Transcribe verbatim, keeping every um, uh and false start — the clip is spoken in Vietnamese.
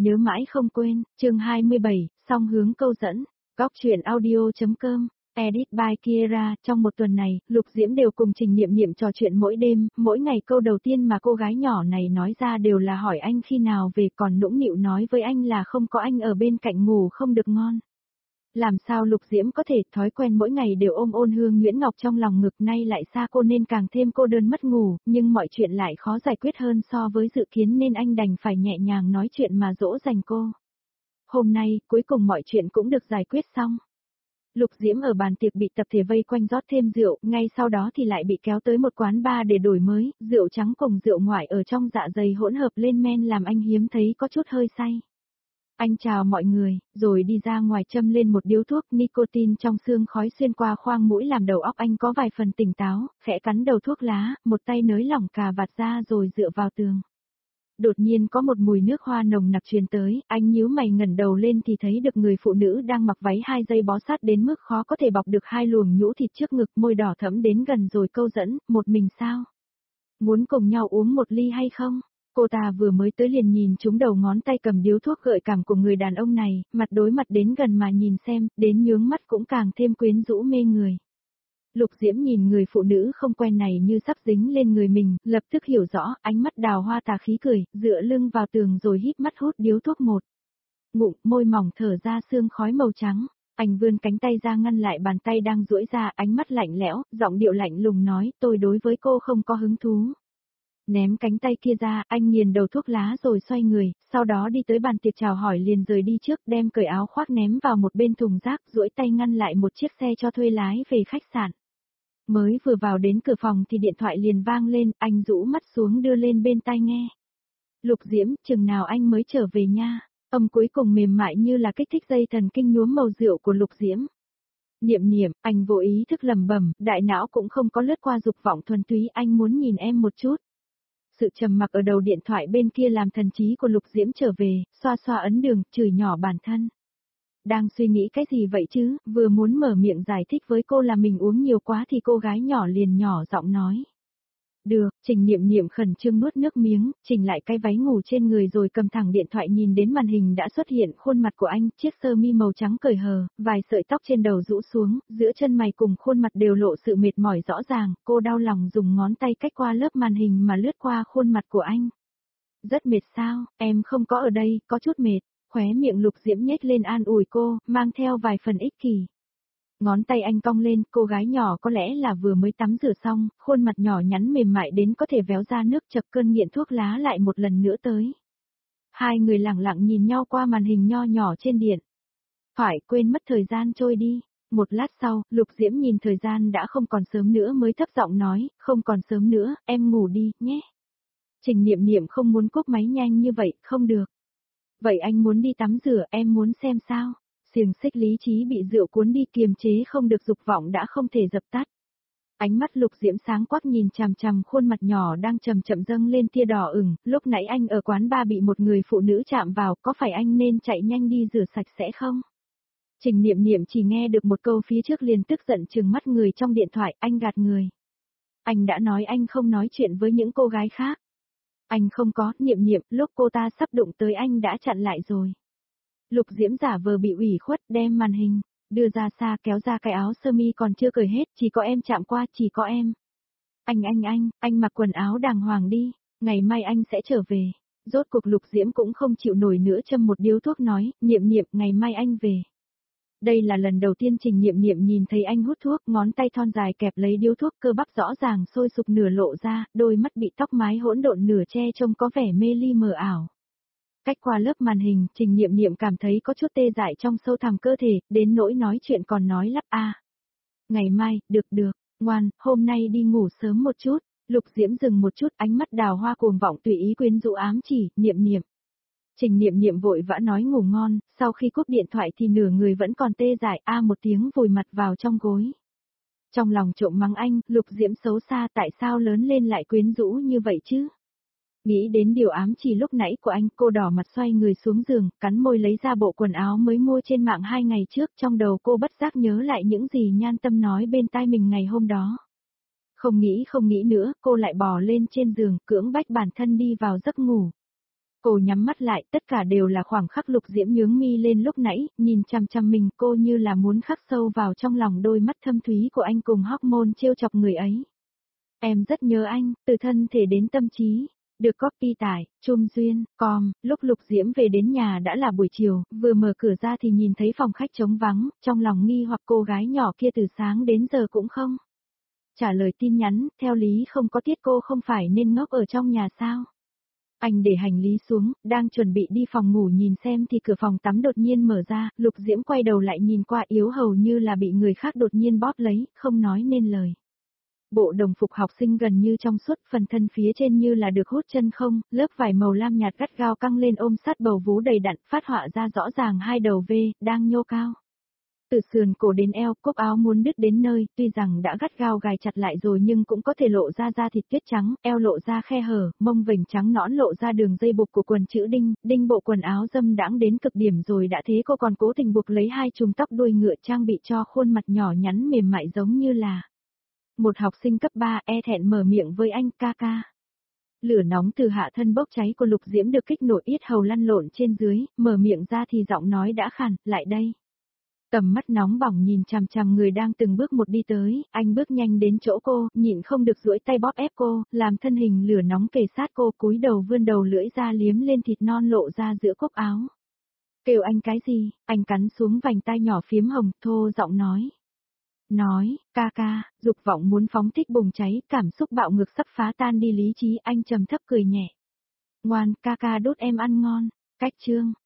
Nếu mãi không quên, chương hai mươi bảy, song hướng câu dẫn, góc truyện audio.com, edit by Kiera. Trong một tuần này, Lục Diễm đều cùng Trình Niệm Niệm trò chuyện mỗi đêm, mỗi ngày câu đầu tiên mà cô gái nhỏ này nói ra đều là hỏi anh khi nào về, còn nũng nịu nói với anh là không có anh ở bên cạnh ngủ không được ngon. Làm sao Lục Diễm có thể thói quen mỗi ngày đều ôm Ôn Hương Nguyễn Ngọc trong lòng ngực, nay lại xa cô nên càng thêm cô đơn mất ngủ, nhưng mọi chuyện lại khó giải quyết hơn so với dự kiến nên anh đành phải nhẹ nhàng nói chuyện mà dỗ dành cô. Hôm nay, cuối cùng mọi chuyện cũng được giải quyết xong. Lục Diễm ở bàn tiệc bị tập thể vây quanh rót thêm rượu, ngay sau đó thì lại bị kéo tới một quán bar để đổi mới, rượu trắng cùng rượu ngoại ở trong dạ dày hỗn hợp lên men làm anh hiếm thấy có chút hơi say. Anh chào mọi người, rồi đi ra ngoài châm lên một điếu thuốc, nicotine trong xương khói xuyên qua khoang mũi làm đầu óc anh có vài phần tỉnh táo, khẽ cắn đầu thuốc lá, một tay nới lỏng cà vạt ra rồi dựa vào tường. Đột nhiên có một mùi nước hoa nồng nặc truyền tới, anh nhíu mày ngẩng đầu lên thì thấy được người phụ nữ đang mặc váy hai dây bó sát đến mức khó có thể bọc được hai luồng nhũ thịt trước ngực, môi đỏ thẫm đến gần rồi câu dẫn, một mình sao? Muốn cùng nhau uống một ly hay không? Cô ta vừa mới tới liền nhìn trúng đầu ngón tay cầm điếu thuốc gợi cảm của người đàn ông này, mặt đối mặt đến gần mà nhìn xem, đến nhướng mắt cũng càng thêm quyến rũ mê người. Lục Diễm nhìn người phụ nữ không quen này như sắp dính lên người mình, lập tức hiểu rõ, ánh mắt đào hoa tà khí cười, dựa lưng vào tường rồi híp mắt hút điếu thuốc một ngụm, môi mỏng thở ra sương khói màu trắng. Anh vươn cánh tay ra ngăn lại bàn tay đang duỗi ra, ánh mắt lạnh lẽo, giọng điệu lạnh lùng nói, tôi đối với cô không có hứng thú. Ném cánh tay kia ra, anh nghiền đầu thuốc lá rồi xoay người, sau đó đi tới bàn tiệc chào hỏi liền rời đi trước, đem cởi áo khoác ném vào một bên thùng rác, duỗi tay ngăn lại một chiếc xe cho thuê lái về khách sạn. Mới vừa vào đến cửa phòng thì điện thoại liền vang lên, anh rũ mắt xuống đưa lên bên tai nghe. Lục Diễm, chừng nào anh mới trở về nha? Âm cuối cùng mềm mại như là kích thích dây thần kinh nhuốm màu rượu của Lục Diễm. Niệm Niệm, anh vô ý thức lẩm bẩm, đại não cũng không có lướt qua dục vọng thuần túy, anh muốn nhìn em một chút. Sự trầm mặc ở đầu điện thoại bên kia làm thần trí của Lục Diễm trở về, xoa xoa ấn đường, chửi nhỏ bản thân. Đang suy nghĩ cái gì vậy chứ, vừa muốn mở miệng giải thích với cô là mình uống nhiều quá thì cô gái nhỏ liền nhỏ giọng nói. Được, Trình Niệm Niệm khẩn trương nuốt nước miếng, chỉnh lại cái váy ngủ trên người rồi cầm thẳng điện thoại nhìn đến màn hình đã xuất hiện khuôn mặt của anh, chiếc sơ mi màu trắng cởi hờ, vài sợi tóc trên đầu rũ xuống, giữa chân mày cùng khuôn mặt đều lộ sự mệt mỏi rõ ràng, cô đau lòng dùng ngón tay cách qua lớp màn hình mà lướt qua khuôn mặt của anh. Rất mệt sao, em không có ở đây, có chút mệt, khóe miệng Lục Diễm nhếch lên an ủi cô, mang theo vài phần ích kỷ. Ngón tay anh cong lên, cô gái nhỏ có lẽ là vừa mới tắm rửa xong, khuôn mặt nhỏ nhắn mềm mại đến có thể véo ra nước, chập cơn nghiện thuốc lá lại một lần nữa tới. Hai người lặng lặng nhìn nhau qua màn hình nho nhỏ trên điện. Phải quên mất thời gian trôi đi. Một lát sau, Lục Diễm nhìn thời gian đã không còn sớm nữa mới thấp giọng nói, không còn sớm nữa, em ngủ đi, nhé. Trình Niệm Niệm không muốn cúp máy nhanh như vậy, không được. Vậy anh muốn đi tắm rửa, em muốn xem sao? Xiềng xích lý trí bị rượu cuốn đi, kiềm chế không được dục vọng đã không thể dập tắt. Ánh mắt Lục Diễm sáng quắc nhìn chằm chằm khuôn mặt nhỏ đang chậm chậm dâng lên tia đỏ ửng, lúc nãy anh ở quán bar bị một người phụ nữ chạm vào, có phải anh nên chạy nhanh đi rửa sạch sẽ không? Trình Niệm Niệm chỉ nghe được một câu phía trước liền tức giận trừng mắt người trong điện thoại, anh gạt người. Anh đã nói anh không nói chuyện với những cô gái khác. Anh không có, Niệm Niệm, lúc cô ta sắp đụng tới anh đã chặn lại rồi. Lục Diễm giả vờ bị ủy khuất, đem màn hình đưa ra xa, kéo ra cái áo sơ mi còn chưa cởi hết, chỉ có em chạm qua, chỉ có em. Anh anh anh, anh mặc quần áo đàng hoàng đi, ngày mai anh sẽ trở về. Rốt cuộc Lục Diễm cũng không chịu nổi nữa châm một điếu thuốc nói, Niệm Niệm, ngày mai anh về. Đây là lần đầu tiên Trình Niệm Niệm nhìn thấy anh hút thuốc, ngón tay thon dài kẹp lấy điếu thuốc, cơ bắp rõ ràng sôi sục nửa lộ ra, đôi mắt bị tóc mái hỗn độn nửa che trông có vẻ mê ly mờ ảo. Cách qua lớp màn hình, Trình Niệm Niệm cảm thấy có chút tê dại trong sâu thẳm cơ thể, đến nỗi nói chuyện còn nói lắp a. À. Ngày mai, được được, ngoan, hôm nay đi ngủ sớm một chút. Lục Diễm dừng một chút, ánh mắt đào hoa cuồng vọng tùy ý quyến rũ ám chỉ, Niệm Niệm. Trình Niệm Niệm vội vã nói ngủ ngon, sau khi cúp điện thoại thì nửa người vẫn còn tê dại, a một tiếng vùi mặt vào trong gối. Trong lòng trộm mắng anh, Lục Diễm xấu xa, tại sao lớn lên lại quyến rũ như vậy chứ? Nghĩ đến điều ám chỉ lúc nãy của anh, cô đỏ mặt xoay người xuống giường, cắn môi lấy ra bộ quần áo mới mua trên mạng hai ngày trước, trong đầu cô bất giác nhớ lại những gì Nhan Tâm nói bên tai mình ngày hôm đó. Không nghĩ không nghĩ nữa, cô lại bò lên trên giường, cưỡng bách bản thân đi vào giấc ngủ. Cô nhắm mắt lại, tất cả đều là khoảng khắc Lục Diễm nhướng mi lên lúc nãy, nhìn chằm chằm mình, cô như là muốn khắc sâu vào trong lòng đôi mắt thâm thúy của anh cùng hormone trêu chọc người ấy. Em rất nhớ anh, từ thân thể đến tâm trí. Được copy tải, Trung Duyên, com, lúc Lục Diễm về đến nhà đã là buổi chiều, vừa mở cửa ra thì nhìn thấy phòng khách trống vắng, trong lòng nghi hoặc cô gái nhỏ kia từ sáng đến giờ cũng không trả lời tin nhắn, theo lý không có tiết cô không phải nên ngốc ở trong nhà sao. Anh để hành lý xuống, đang chuẩn bị đi phòng ngủ nhìn xem thì cửa phòng tắm đột nhiên mở ra, Lục Diễm quay đầu lại nhìn qua yếu hầu như là bị người khác đột nhiên bóp lấy, không nói nên lời. Bộ đồng phục học sinh gần như trong suốt, phần thân phía trên như là được hút chân không, lớp vải màu lam nhạt gắt gao căng lên ôm sát bầu vú đầy đặn, phát họa ra rõ ràng hai đầu V, đang nhô cao. Từ sườn cổ đến eo, cúc áo muốn đứt đến nơi, tuy rằng đã gắt gao gài chặt lại rồi nhưng cũng có thể lộ ra da thịt tuyết trắng, eo lộ ra khe hở, mông vểnh trắng nõn lộ ra đường dây buộc của quần chữ đinh, đinh bộ quần áo dâm đãng đến cực điểm rồi đã thế cô còn cố tình buộc lấy hai chùm tóc đuôi ngựa trang bị cho khuôn mặt nhỏ nhắn mềm mại giống như là một học sinh cấp ba, e thẹn mở miệng với anh, ca ca. Lửa nóng từ hạ thân bốc cháy của Lục Diễm được kích nổi yết hầu lăn lộn trên dưới, mở miệng ra thì giọng nói đã khàn, lại đây. Tầm mắt nóng bỏng nhìn chằm chằm người đang từng bước một đi tới, anh bước nhanh đến chỗ cô, nhịn không được duỗi tay bóp ép cô, làm thân hình lửa nóng kề sát cô, cúi đầu vươn đầu lưỡi ra liếm lên thịt non lộ ra giữa cúc áo. Kêu anh cái gì, anh cắn xuống vành tai nhỏ phiếm hồng, thô giọng nói. Nói, ca ca, dục vọng muốn phóng thích bùng cháy, cảm xúc bạo ngược sắp phá tan đi lý trí, anh trầm thấp cười nhẹ. Ngoan, ca ca đút em ăn ngon, cách chương.